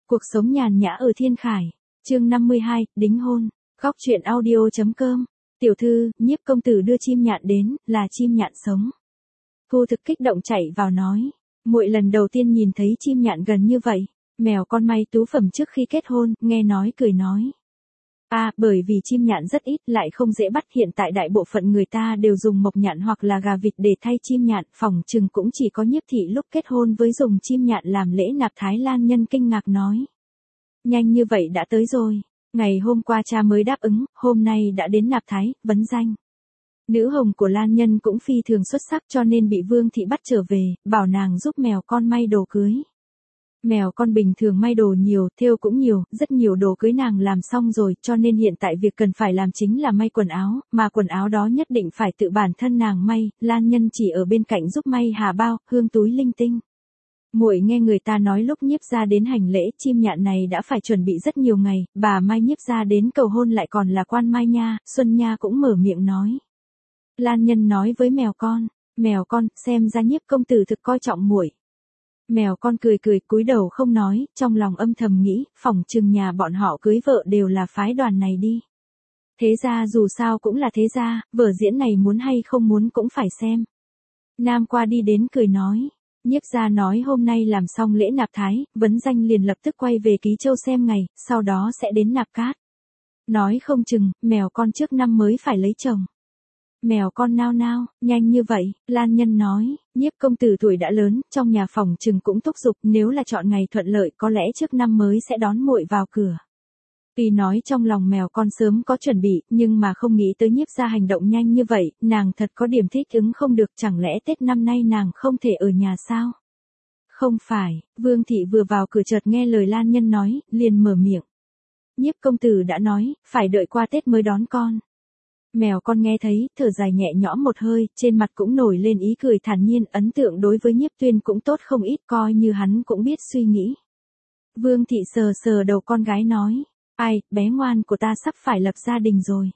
Cuộc sống nhàn nhã ở Thiên Khải. Chương 52, đính hôn. Góc truyện audio.com. Tiểu thư, Nhiếp công tử đưa chim nhạn đến, là chim nhạn sống. Thu Thực kích động chạy vào nói. Muội lần đầu tiên nhìn thấy chim nhạn gần như vậy. Mèo con may tú phẩm trước khi kết hôn, nghe nói cười nói. Bởi vì chim nhạn rất ít, lại không dễ bắt, hiện tại đại bộ phận người ta đều dùng mộc nhạn hoặc là gà vịt để thay chim nhạn, phỏng chừng cũng chỉ có Nhiếp thị lúc kết hôn với dùng chim nhạn làm lễ nạp Thái Lan nhân kinh ngạc nói. Nhanh như vậy đã tới rồi, ngày hôm qua cha mới đáp ứng, hôm nay đã đến nạp Thái, vấn danh. Nữ hồng của Lan nhân cũng phi thường xuất sắc cho nên bị Vương thị bắt trở về, bảo nàng giúp mèo con may đồ cưới. Mèo con bình thường may đồ nhiều, thêu cũng nhiều, rất nhiều đồ cưới nàng làm xong rồi, cho nên hiện tại việc cần phải làm chính là may quần áo, mà quần áo đó nhất định phải tự bản thân nàng may, Lan nhân chỉ ở bên cạnh giúp may hà bao, hương túi linh tinh. Muội nghe người ta nói lúc Nhiếp gia đến hành lễ, chim nhạn này đã phải chuẩn bị rất nhiều ngày, bà mai Nhiếp gia đến cầu hôn lại còn là quan mai nha, Xuân Nha cũng mở miệng nói. Lan nhân nói với mèo con, xem ra Nhiếp công tử thực coi trọng muội. Mèo con cười cúi đầu không nói, trong lòng âm thầm nghĩ, phỏng chừng nhà bọn họ cưới vợ đều là phái đoàn này đi. Thế ra dù sao cũng là thế ra, vở diễn này muốn hay không muốn cũng phải xem. Nam qua đi đến cười nói, Nhiếp gia nói hôm nay làm xong lễ nạp Thái, vấn danh liền lập tức quay về Ký Châu xem ngày, sau đó sẽ đến nạp cát. Nói không chừng, mèo con trước năm mới phải lấy chồng. Mèo con nao, nhanh như vậy, Lan nhân nói, Nhiếp công tử tuổi đã lớn, trong nhà phòng chừng cũng thúc giục, nếu là chọn ngày thuận lợi có lẽ trước năm mới sẽ đón muội vào cửa. Tuy nói trong lòng mèo con sớm có chuẩn bị, nhưng mà không nghĩ tới Nhiếp gia hành động nhanh như vậy, nàng thật có điểm thích ứng không được, chẳng lẽ Tết năm nay nàng không thể ở nhà sao? Không phải, Vương thị vừa vào cửa chợt nghe lời Lan nhân nói, liền mở miệng. Nhiếp công tử đã nói, phải đợi qua Tết mới đón con. Mèo con nghe thấy, thở dài nhẹ nhõm một hơi, trên mặt cũng nổi lên ý cười thản nhiên, ấn tượng đối với Nhiếp Tuyên cũng tốt không ít, coi như hắn cũng biết suy nghĩ. Vương thị sờ đầu con gái nói, ai, bé ngoan của ta sắp phải lập gia đình rồi.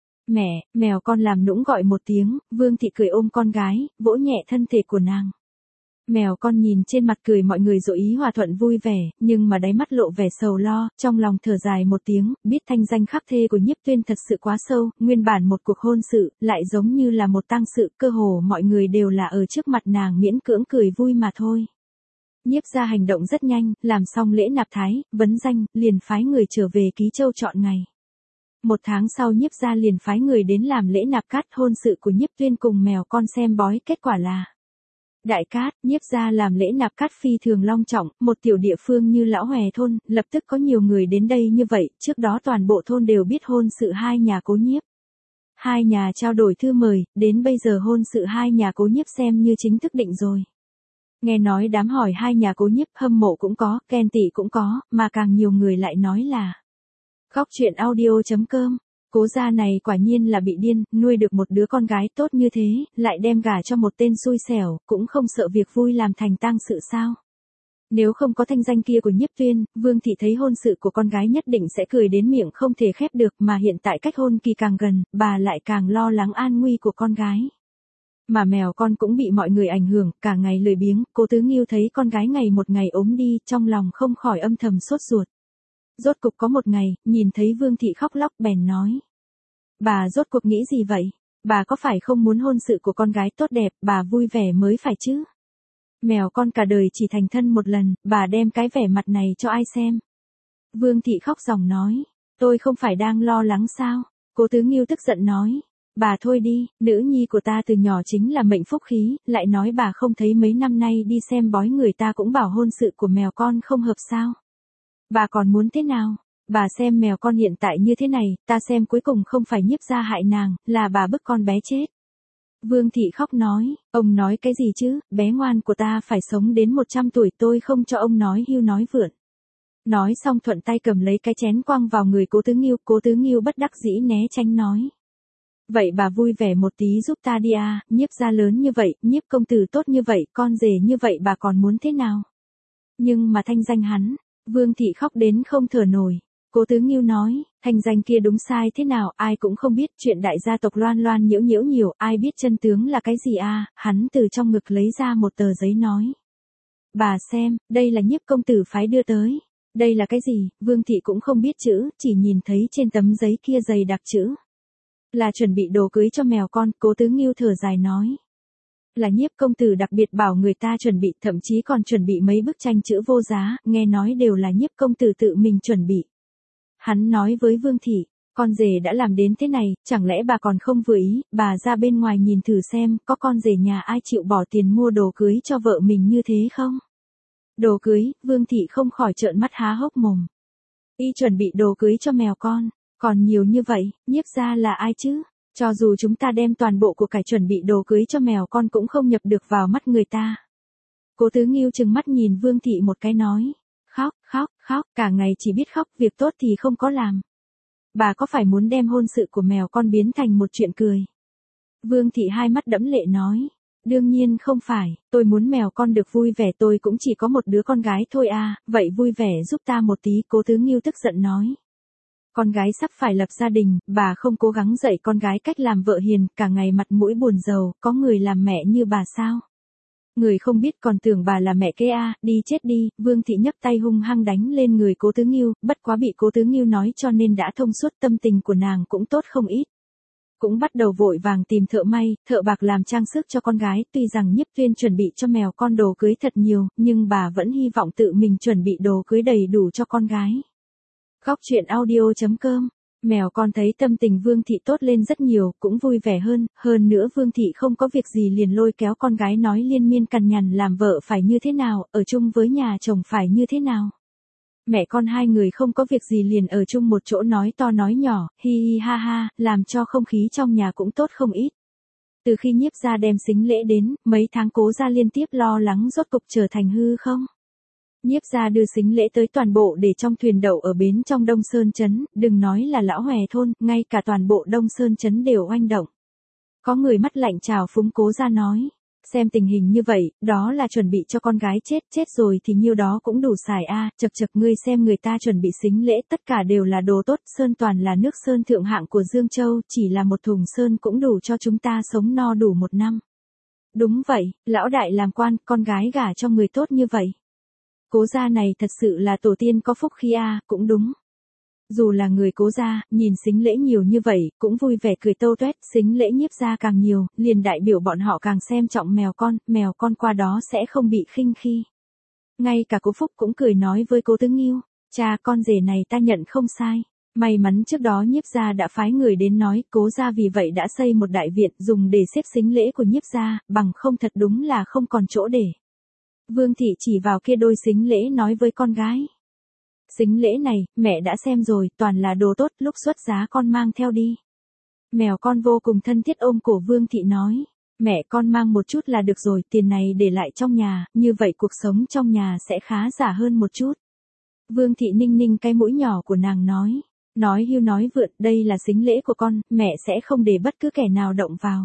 Mẹ, mèo con làm nũng gọi một tiếng, Vương thị cười ôm con gái, vỗ nhẹ thân thể của nàng. Mèo con nhìn trên mặt cười mọi người rồi ý hòa thuận vui vẻ, nhưng mà đáy mắt lộ vẻ sầu lo, trong lòng thở dài một tiếng, biết thanh danh khắc thê của Nhiếp Tuyên thật sự quá sâu, nguyên bản một cuộc hôn sự, lại giống như là một tang sự, cơ hồ mọi người đều là ở trước mặt nàng miễn cưỡng cười vui mà thôi. Nhiếp gia hành động rất nhanh, làm xong lễ nạp Thái, vấn danh, liền phái người trở về Ký Châu chọn ngày. Một tháng sau Nhiếp gia liền phái người đến làm lễ nạp cát, hôn sự của Nhiếp Tuyên cùng mèo con xem bói, kết quả là đại cát. Nhiếp gia làm lễ nạp cát phi thường long trọng, một tiểu địa phương như Lão Hòe thôn, lập tức có nhiều người đến đây như vậy, trước đó toàn bộ thôn đều biết hôn sự hai nhà Cố Nhiếp. Hai nhà trao đổi thư mời, đến bây giờ hôn sự hai nhà Cố Nhiếp xem như chính thức định rồi. Nghe nói đám hỏi hai nhà Cố Nhiếp, hâm mộ cũng có, ghen tị cũng có, mà càng nhiều người lại nói là Góc truyện audio.com. Cố gia này quả nhiên là bị điên, nuôi được một đứa con gái tốt như thế, lại đem gả cho một tên xui xẻo, cũng không sợ việc vui làm thành tang sự sao. Nếu không có thanh danh kia của Nhiếp Tuyên, Vương thị thấy hôn sự của con gái nhất định sẽ cười đến miệng không thể khép được, mà hiện tại cách hôn kỳ càng gần, bà lại càng lo lắng an nguy của con gái. Mà mèo con cũng bị mọi người ảnh hưởng, cả ngày lười biếng, Cố Tứ Nghiêu thấy con gái ngày một ngày ốm đi, trong lòng không khỏi âm thầm sốt ruột. Rốt cục có một ngày, nhìn thấy Vương thị khóc lóc bèn nói. Bà rốt cuộc nghĩ gì vậy? Bà có phải không muốn hôn sự của con gái tốt đẹp, bà vui vẻ mới phải chứ? Mèo con cả đời chỉ thành thân một lần, bà đem cái vẻ mặt này cho ai xem? Vương thị khóc ròng nói. Tôi không phải đang lo lắng sao? Cố Tứ Nghiêu tức giận nói. Bà thôi đi, nữ nhi của ta từ nhỏ chính là mệnh phúc khí, lại nói bà không thấy mấy năm nay đi xem bói người ta cũng bảo hôn sự của mèo con không hợp sao? Bà còn muốn thế nào? Bà xem mèo con hiện tại như thế này, ta xem cuối cùng không phải Nhiếp gia hại nàng, là bà bức con bé chết. Vương thị khóc nói, ông nói cái gì chứ, bé ngoan của ta phải sống đến 100 tuổi, tôi không cho ông nói hưu nói vượn. Nói xong thuận tay cầm lấy cái chén quăng vào người Cố Tứ Nghiêu bất đắc dĩ né tránh nói. Vậy bà vui vẻ một tí giúp ta đi à, Nhiếp gia lớn như vậy, Nhiếp công tử tốt như vậy, con rể như vậy bà còn muốn thế nào? Nhưng mà thanh danh hắn, Vương thị khóc đến không thở nổi. Cố Tứ Nghiêu nói, thanh danh kia đúng sai thế nào, ai cũng không biết, chuyện đại gia tộc loan loan nhiễu nhiễu nhiều, ai biết chân tướng là cái gì à, hắn từ trong ngực lấy ra một tờ giấy nói. Bà xem, đây là Nhiếp công tử phái đưa tới. Đây là cái gì? Vương thị cũng không biết chữ, chỉ nhìn thấy trên tấm giấy kia dày đặc chữ. Là chuẩn bị đồ cưới cho mèo con, Cố Tứ Ngưu thở dài nói. Là Nhiếp công tử đặc biệt bảo người ta chuẩn bị, thậm chí còn chuẩn bị mấy bức tranh chữ vô giá, nghe nói đều là Nhiếp công tử tự mình chuẩn bị. Hắn nói với Vương thị, con rể đã làm đến thế này, chẳng lẽ bà còn không vừa ý, bà ra bên ngoài nhìn thử xem, có con rể nhà ai chịu bỏ tiền mua đồ cưới cho vợ mình như thế không? Đồ cưới, Vương thị không khỏi trợn mắt há hốc mồm. Y chuẩn bị đồ cưới cho mèo con, còn nhiều như vậy, Nhiếp gia là ai chứ? Cho dù chúng ta đem toàn bộ của cải chuẩn bị đồ cưới cho mèo con cũng không nhập được vào mắt người ta. Cố Tứ Ngưu trừng mắt nhìn Vương thị một cái nói. Khóc, khóc, khóc, cả ngày chỉ biết khóc, việc tốt thì không có làm. Bà có phải muốn đem hôn sự của mèo con biến thành một chuyện cười? Vương thị hai mắt đẫm lệ nói. Đương nhiên không phải, tôi muốn mèo con được vui vẻ, tôi cũng chỉ có một đứa con gái thôi à, vậy vui vẻ giúp ta một tí, Cố Tứ Ngưu tức giận nói. Con gái sắp phải lập gia đình, bà không cố gắng dạy con gái cách làm vợ hiền, cả ngày mặt mũi buồn rầu, có người làm mẹ như bà sao? Người không biết còn tưởng bà là mẹ kế à, đi chết đi, Vương thị nhấc tay hung hăng đánh lên người Cố Tứ Ngưu, bất quá bị Cố Tứ Ngưu nói cho nên đã thông suốt, tâm tình của nàng cũng tốt không ít. Cũng bắt đầu vội vàng tìm thợ may, thợ bạc làm trang sức cho con gái, tuy rằng Nhiếp Tuyên chuẩn bị cho mèo con đồ cưới thật nhiều, nhưng bà vẫn hy vọng tự mình chuẩn bị đồ cưới đầy đủ cho con gái. Góc truyện audio.com. Mèo con thấy tâm tình Vương thị tốt lên rất nhiều, cũng vui vẻ hơn nữa Vương thị không có việc gì liền lôi kéo con gái nói liên miên cằn nhằn làm vợ phải như thế nào, ở chung với nhà chồng phải như thế nào. Mẹ con hai người không có việc gì liền ở chung một chỗ nói to nói nhỏ, hi hi ha ha, làm cho không khí trong nhà cũng tốt không ít. Từ khi Nhiếp gia đem sính lễ đến, mấy tháng Cố gia liên tiếp lo lắng rốt cục trở thành hư không. Nhiếp gia đưa sính lễ tới toàn bộ để trong thuyền đậu ở bến trong Đông Sơn Trấn, đừng nói là lão hòe thôn, ngay cả toàn bộ Đông Sơn Trấn đều oanh động. Có người mắt lạnh chào phúng Cố gia nói, xem tình hình như vậy, đó là chuẩn bị cho con gái chết rồi thì nhiêu đó cũng đủ xài a, chật chật ngươi xem người ta chuẩn bị sính lễ tất cả đều là đồ tốt, sơn toàn là nước sơn thượng hạng của Dương Châu, chỉ là một thùng sơn cũng đủ cho chúng ta sống no đủ một năm. Đúng vậy, lão đại làm quan, con gái gả cho người tốt như vậy. Cố gia này thật sự là tổ tiên có phúc khi a, cũng đúng. Dù là người Cố gia, nhìn sính lễ nhiều như vậy, cũng vui vẻ cười tâu tuét, sính lễ Nhiếp gia càng nhiều, liền đại biểu bọn họ càng xem trọng mèo con qua đó sẽ không bị khinh khi. Ngay cả Cố Phúc cũng cười nói với Cố Tứ Ngưu, cha con rể này ta nhận không sai. May mắn trước đó Nhiếp gia đã phái người đến nói, Cố gia vì vậy đã xây một đại viện dùng để xếp sính lễ của Nhiếp gia, bằng không thật đúng là không còn chỗ để. Vương thị chỉ vào kia đôi sính lễ nói với con gái. Sính lễ này, mẹ đã xem rồi, toàn là đồ tốt, lúc xuất giá con mang theo đi. Mèo con vô cùng thân thiết ôm cổ Vương thị nói. Mẹ con mang một chút là được rồi, tiền này để lại trong nhà, như vậy cuộc sống trong nhà sẽ khá giả hơn một chút. Vương thị ninh ninh cái mũi nhỏ của nàng nói. Nói hưu nói vượn, đây là sính lễ của con, mẹ sẽ không để bất cứ kẻ nào động vào.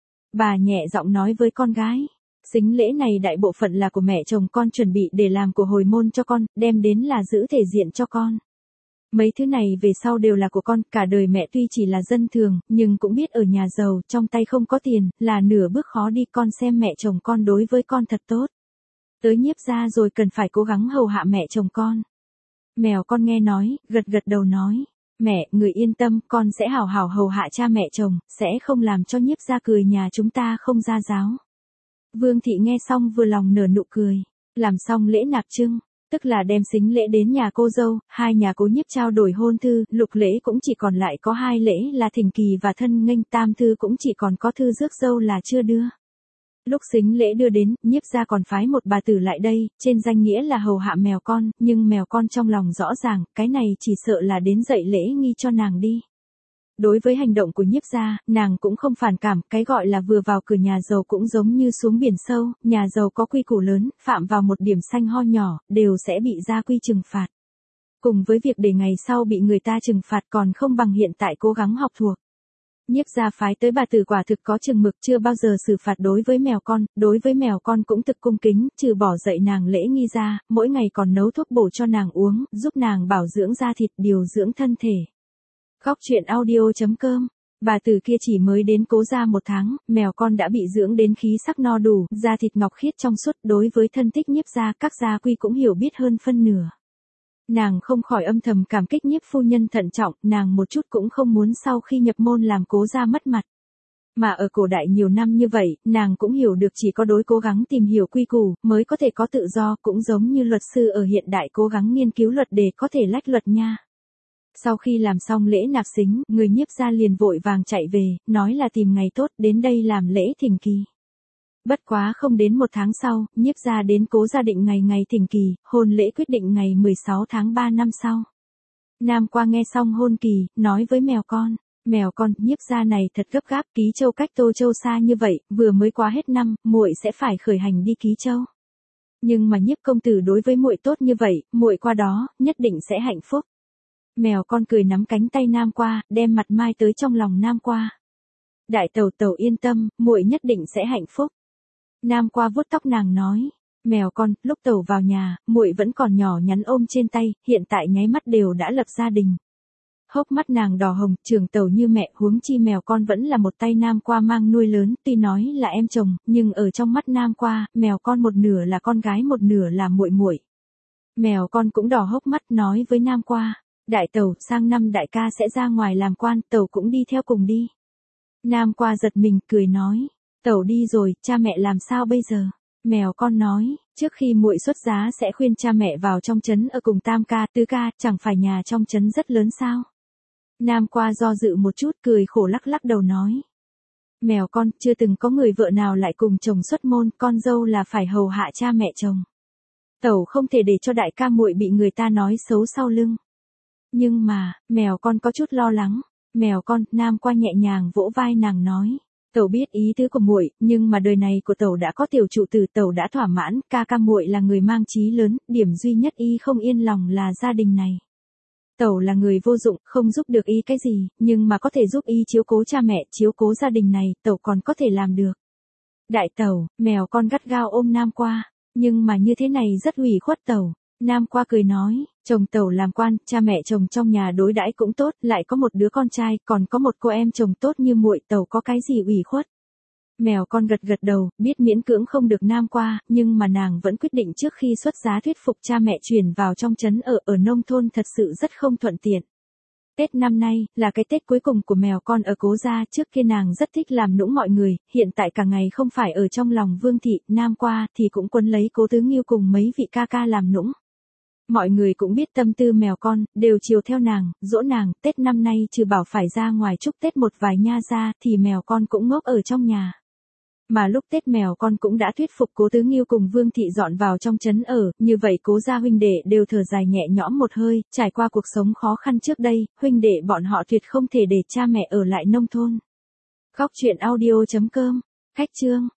Bà nhẹ giọng nói với con gái. Sính lễ này đại bộ phận là của mẹ chồng con chuẩn bị để làm của hồi môn cho con, đem đến là giữ thể diện cho con. Mấy thứ này về sau đều là của con, cả đời mẹ tuy chỉ là dân thường, nhưng cũng biết ở nhà giàu, trong tay không có tiền, là nửa bước khó đi, con xem mẹ chồng con đối với con thật tốt. Tới Nhiếp gia rồi cần phải cố gắng hầu hạ mẹ chồng con. Mèo con nghe nói, gật đầu nói. Mẹ, người yên tâm, con sẽ hảo hảo hầu hạ cha mẹ chồng, sẽ không làm cho Nhiếp gia cười nhà chúng ta không ra giáo. Vương thị nghe xong vừa lòng nở nụ cười, làm xong lễ nạp trưng, tức là đem sính lễ đến nhà cô dâu, hai nhà Cố Nhiếp trao đổi hôn thư, lục lễ cũng chỉ còn lại có hai lễ là thỉnh kỳ và thân nghênh, tam thư cũng chỉ còn có thư rước dâu là chưa đưa. Lúc sính lễ đưa đến, Nhiếp gia còn phái một bà tử lại đây, trên danh nghĩa là hầu hạ mèo con, nhưng mèo con trong lòng rõ ràng, cái này chỉ sợ là đến dạy lễ nghi cho nàng đi. Đối với hành động của Nhiếp gia, nàng cũng không phản cảm, cái gọi là vừa vào cửa nhà giàu cũng giống như xuống biển sâu, nhà giàu có quy củ lớn, phạm vào một điểm xanh ho nhỏ, đều sẽ bị gia quy trừng phạt. Cùng với việc để ngày sau bị người ta trừng phạt còn không bằng hiện tại cố gắng học thuộc. Nhiếp gia phái tới bà tử quả thực có chừng mực, chưa bao giờ xử phạt đối với mèo con cũng thực cung kính, trừ bỏ dạy nàng lễ nghi ra, mỗi ngày còn nấu thuốc bổ cho nàng uống, giúp nàng bảo dưỡng da thịt, điều dưỡng thân thể. Góc truyện audio.com. Bà tử kia chỉ mới đến Cố gia một tháng, mèo con đã bị dưỡng đến khí sắc no đủ, da thịt ngọc khiết trong suốt, đối với thân tích Nhiếp gia, các gia quy cũng hiểu biết hơn phân nửa. Nàng không khỏi âm thầm cảm kích Nhiếp phu nhân thận trọng, nàng một chút cũng không muốn sau khi nhập môn làm Cố gia mất mặt. Mà ở cổ đại nhiều năm như vậy, nàng cũng hiểu được chỉ có đối cố gắng tìm hiểu quy củ, mới có thể có tự do, cũng giống như luật sư ở hiện đại cố gắng nghiên cứu luật để có thể lách luật nha. Sau khi làm xong lễ nạp xính, người Nhiếp gia liền vội vàng chạy về, nói là tìm ngày tốt đến đây làm lễ thỉnh kỳ. Bất quá không đến một tháng sau, Nhiếp gia đến Cố gia định ngày thỉnh kỳ, hôn lễ quyết định ngày 16 tháng 3 năm sau. Nam Qua nghe xong hôn kỳ, nói với mèo con, Nhiếp gia này thật gấp gáp, Ký Châu cách Tô Châu xa như vậy, vừa mới qua hết năm, muội sẽ phải khởi hành đi Ký Châu. Nhưng mà Nhiếp công tử đối với muội tốt như vậy, muội qua đó, nhất định sẽ hạnh phúc. Mèo con cười nắm cánh tay Nam Qua, đem mặt mai tới trong lòng Nam Qua. Đại tẩu yên tâm, muội nhất định sẽ hạnh phúc. Nam Qua vuốt tóc nàng nói, mèo con, lúc tẩu vào nhà, muội vẫn còn nhỏ nhắn ôm trên tay, hiện tại nháy mắt đều đã lập gia đình. Hốc mắt nàng đỏ hồng, trưởng tẩu như mẹ, huống chi mèo con vẫn là một tay Nam Qua mang nuôi lớn, tuy nói là em chồng, nhưng ở trong mắt Nam Qua, mèo con một nửa là con gái một nửa là muội muội. Mèo con cũng đỏ hốc mắt nói với Nam Qua, đại tẩu, sang năm đại ca sẽ ra ngoài làm quan, tẩu cũng đi theo cùng đi. Nam Qua giật mình, cười nói, tẩu đi rồi, cha mẹ làm sao bây giờ? Mèo con nói, trước khi muội xuất giá sẽ khuyên cha mẹ vào trong trấn ở cùng tam ca, tứ ca, chẳng phải nhà trong trấn rất lớn sao? Nam Qua do dự một chút, cười khổ lắc đầu nói. Mèo con, chưa từng có người vợ nào lại cùng chồng xuất môn, con dâu là phải hầu hạ cha mẹ chồng. Tẩu không thể để cho đại ca muội bị người ta nói xấu sau lưng. Nhưng mà, mèo con có chút lo lắng. Mèo con, Nam Qua nhẹ nhàng vỗ vai nàng nói. Tẩu biết ý tứ của muội, nhưng mà đời này của tẩu đã có tiểu trụ tử, tẩu đã thỏa mãn, ca muội là người mang chí lớn, điểm duy nhất y không yên lòng là gia đình này. Tẩu là người vô dụng, không giúp được y cái gì, nhưng mà có thể giúp y chiếu cố cha mẹ, chiếu cố gia đình này, tẩu còn có thể làm được. Đại tẩu, mèo con gắt gao ôm Nam Qua, nhưng mà như thế này rất ủy khuất tẩu. Nam Qua cười nói, chồng tẩu làm quan, cha mẹ chồng trong nhà đối đãi cũng tốt, lại có một đứa con trai, còn có một cô em chồng tốt như muội, tẩu có cái gì ủy khuất. Mèo con gật đầu, biết miễn cưỡng không được Nam Qua, nhưng mà nàng vẫn quyết định trước khi xuất giá thuyết phục cha mẹ chuyển vào trong trấn ở nông thôn thật sự rất không thuận tiện. Tết năm nay, là cái Tết cuối cùng của mèo con ở Cố gia, trước kia nàng rất thích làm nũng mọi người, hiện tại cả ngày không phải ở trong lòng Vương thị, Nam Qua thì cũng quấn lấy Cố Tứ Nghiêu cùng mấy vị ca làm nũng. Mọi người cũng biết tâm tư mèo con, đều chiều theo nàng, dỗ nàng, Tết năm nay trừ bảo phải ra ngoài chúc Tết một vài nha ra thì mèo con cũng ngốc ở trong nhà. Mà lúc Tết mèo con cũng đã thuyết phục Cố Tứ Nghiêu cùng Vương thị dọn vào trong trấn ở, như vậy Cố gia huynh đệ đều thở dài nhẹ nhõm một hơi, trải qua cuộc sống khó khăn trước đây, huynh đệ bọn họ tuyệt không thể để cha mẹ ở lại nông thôn. Góc truyện audio.com, Khách chương